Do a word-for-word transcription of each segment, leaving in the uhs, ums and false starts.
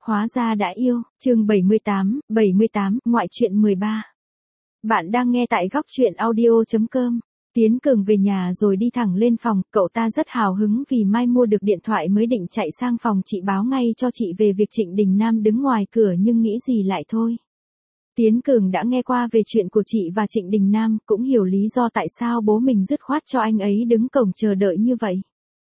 Hóa ra đã yêu, chương bảy mươi tám, bảy mươi tám, ngoại truyện mười ba. Bạn đang nghe tại góc truyện audio chấm com. Tiến Cường về nhà rồi đi thẳng lên phòng, cậu ta rất hào hứng vì mai mua được điện thoại mới định chạy sang phòng chị báo ngay cho chị về việc Trịnh Đình Nam đứng ngoài cửa nhưng nghĩ gì lại thôi. Tiến Cường đã nghe qua về chuyện của chị và Trịnh Đình Nam, cũng hiểu lý do tại sao bố mình dứt khoát cho anh ấy đứng cổng chờ đợi như vậy.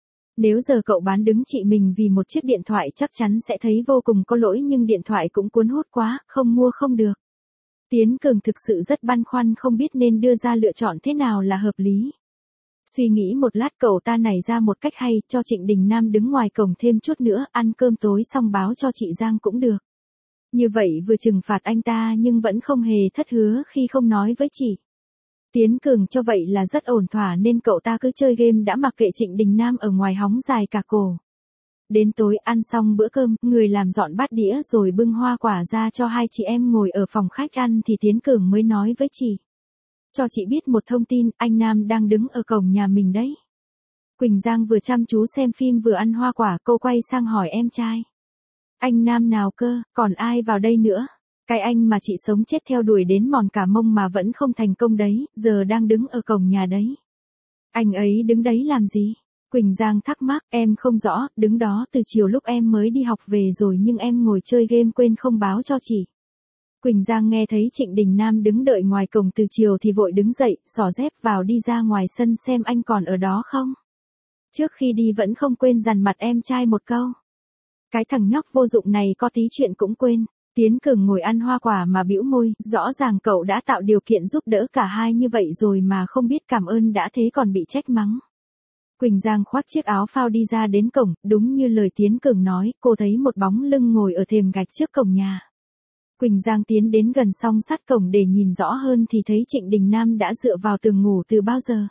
Nếu giờ cậu bán đứng chị mình vì một chiếc điện thoại chắc chắn sẽ thấy vô cùng có lỗi nhưng điện thoại cũng cuốn hút quá, không mua không được. Tiến Cường thực sự rất băn khoăn không biết nên đưa ra lựa chọn thế nào là hợp lý. Suy nghĩ một lát cậu ta nảy ra một cách hay, cho Trịnh Đình Nam đứng ngoài cổng thêm chút nữa, ăn cơm tối xong báo cho chị Giang cũng được. Như vậy vừa trừng phạt anh ta nhưng vẫn không hề thất hứa khi không nói với chị. Tiến Cường cho vậy là rất ổn thỏa nên cậu ta cứ chơi game đã mặc kệ Trịnh Đình Nam ở ngoài hóng dài cả cổ. Đến tối ăn xong bữa cơm, người làm dọn bát đĩa rồi bưng hoa quả ra cho hai chị em ngồi ở phòng khách ăn thì Tiến Cường mới nói với chị. Cho chị biết một thông tin, anh Nam đang đứng ở cổng nhà mình đấy. Quỳnh Giang vừa chăm chú xem phim vừa ăn hoa quả, cô quay sang hỏi em trai. Anh Nam nào cơ, còn ai vào đây nữa? Cái anh mà chị sống chết theo đuổi đến mòn cả mông mà vẫn không thành công đấy, giờ đang đứng ở cổng nhà đấy. Anh ấy đứng đấy làm gì? Quỳnh Giang thắc mắc, em không rõ, đứng đó từ chiều lúc em mới đi học về rồi nhưng em ngồi chơi game quên không báo cho chị. Quỳnh Giang nghe thấy Trịnh Đình Nam đứng đợi ngoài cổng từ chiều thì vội đứng dậy, xỏ dép vào đi ra ngoài sân xem anh còn ở đó không. Trước khi đi vẫn không quên dằn mặt em trai một câu. Cái thằng nhóc vô dụng này có tí chuyện cũng quên. Tiến Cường ngồi ăn hoa quả mà bĩu môi, rõ ràng cậu đã tạo điều kiện giúp đỡ cả hai như vậy rồi mà không biết cảm ơn đã thế còn bị trách mắng. Quỳnh Giang khoác chiếc áo phao đi ra đến cổng, đúng như lời Tiến Cường nói, cô thấy một bóng lưng ngồi ở thềm gạch trước cổng nhà. Quỳnh Giang tiến đến gần song sắt cổng để nhìn rõ hơn thì thấy Trịnh Đình Nam đã dựa vào tường ngủ từ bao giờ.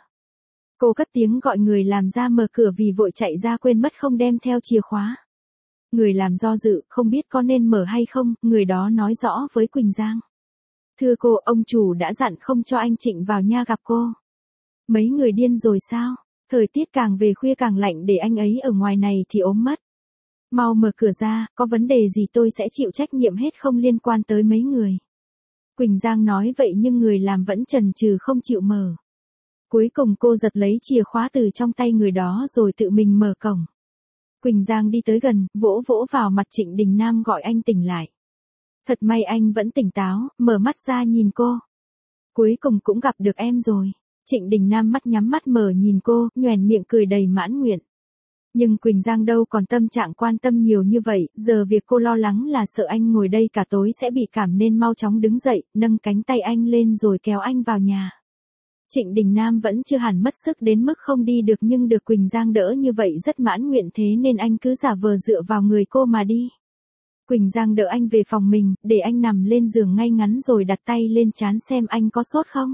Cô cất tiếng gọi người làm ra mở cửa vì vội chạy ra quên mất không đem theo chìa khóa. Người làm do dự, không biết có nên mở hay không, người đó nói rõ với Quỳnh Giang. Thưa cô, ông chủ đã dặn không cho anh Trịnh vào nha gặp cô. Mấy người điên rồi sao? Thời tiết càng về khuya càng lạnh để anh ấy ở ngoài này thì ốm mất. Mau mở cửa ra, có vấn đề gì tôi sẽ chịu trách nhiệm hết không liên quan tới mấy người. Quỳnh Giang nói vậy nhưng người làm vẫn chần chừ không chịu mở. Cuối cùng cô giật lấy chìa khóa từ trong tay người đó rồi tự mình mở cổng. Quỳnh Giang đi tới gần, vỗ vỗ vào mặt Trịnh Đình Nam gọi anh tỉnh lại. Thật may anh vẫn tỉnh táo, mở mắt ra nhìn cô. Cuối cùng cũng gặp được em rồi. Trịnh Đình Nam mắt nhắm mắt mở nhìn cô, nhoẻn miệng cười đầy mãn nguyện. Nhưng Quỳnh Giang đâu còn tâm trạng quan tâm nhiều như vậy, giờ việc cô lo lắng là sợ anh ngồi đây cả tối sẽ bị cảm nên mau chóng đứng dậy, nâng cánh tay anh lên rồi kéo anh vào nhà. Trịnh Đình Nam vẫn chưa hẳn mất sức đến mức không đi được nhưng được Quỳnh Giang đỡ như vậy rất mãn nguyện thế nên anh cứ giả vờ dựa vào người cô mà đi. Quỳnh Giang đỡ anh về phòng mình, để anh nằm lên giường ngay ngắn rồi đặt tay lên trán xem anh có sốt không.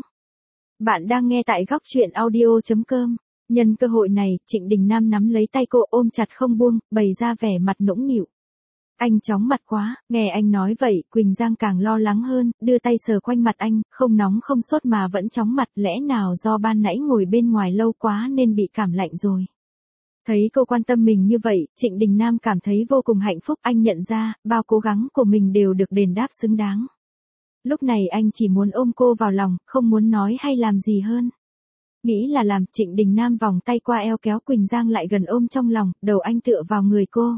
Bạn đang nghe tại góc truyện audio chấm com. Nhân cơ hội này, Trịnh Đình Nam nắm lấy tay cô ôm chặt không buông, bày ra vẻ mặt nũng nịu. Anh chóng mặt quá, nghe anh nói vậy, Quỳnh Giang càng lo lắng hơn, đưa tay sờ quanh mặt anh, không nóng không sốt mà vẫn chóng mặt, lẽ nào do ban nãy ngồi bên ngoài lâu quá nên bị cảm lạnh rồi. Thấy cô quan tâm mình như vậy, Trịnh Đình Nam cảm thấy vô cùng hạnh phúc, anh nhận ra, bao cố gắng của mình đều được đền đáp xứng đáng. Lúc này anh chỉ muốn ôm cô vào lòng, không muốn nói hay làm gì hơn. Nghĩ là làm, Trịnh Đình Nam vòng tay qua eo kéo Quỳnh Giang lại gần ôm trong lòng, đầu anh tựa vào người cô.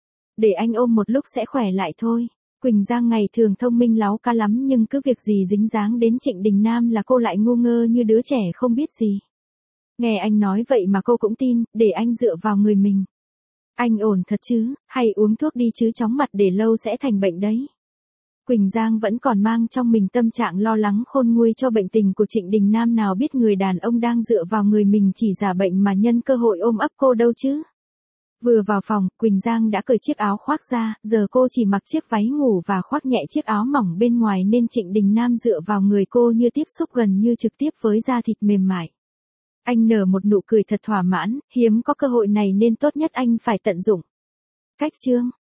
Để anh ôm một lúc sẽ khỏe lại thôi. Quỳnh Giang ngày thường thông minh láu cá lắm nhưng cứ việc gì dính dáng đến Trịnh Đình Nam là cô lại ngu ngơ như đứa trẻ không biết gì. Nghe anh nói vậy mà cô cũng tin, để anh dựa vào người mình. Anh ổn thật chứ, hay uống thuốc đi chứ chóng mặt để lâu sẽ thành bệnh đấy. Quỳnh Giang vẫn còn mang trong mình tâm trạng lo lắng khôn nguôi cho bệnh tình của Trịnh Đình Nam, nào biết người đàn ông đang dựa vào người mình chỉ giả bệnh mà nhân cơ hội ôm ấp cô đâu chứ. Vừa vào phòng, Quỳnh Giang đã cởi chiếc áo khoác ra, giờ cô chỉ mặc chiếc váy ngủ và khoác nhẹ chiếc áo mỏng bên ngoài nên Trịnh Đình Nam dựa vào người cô như tiếp xúc gần như trực tiếp với da thịt mềm mại. Anh nở một nụ cười thật thỏa mãn, hiếm có cơ hội này nên tốt nhất anh phải tận dụng. Cách chương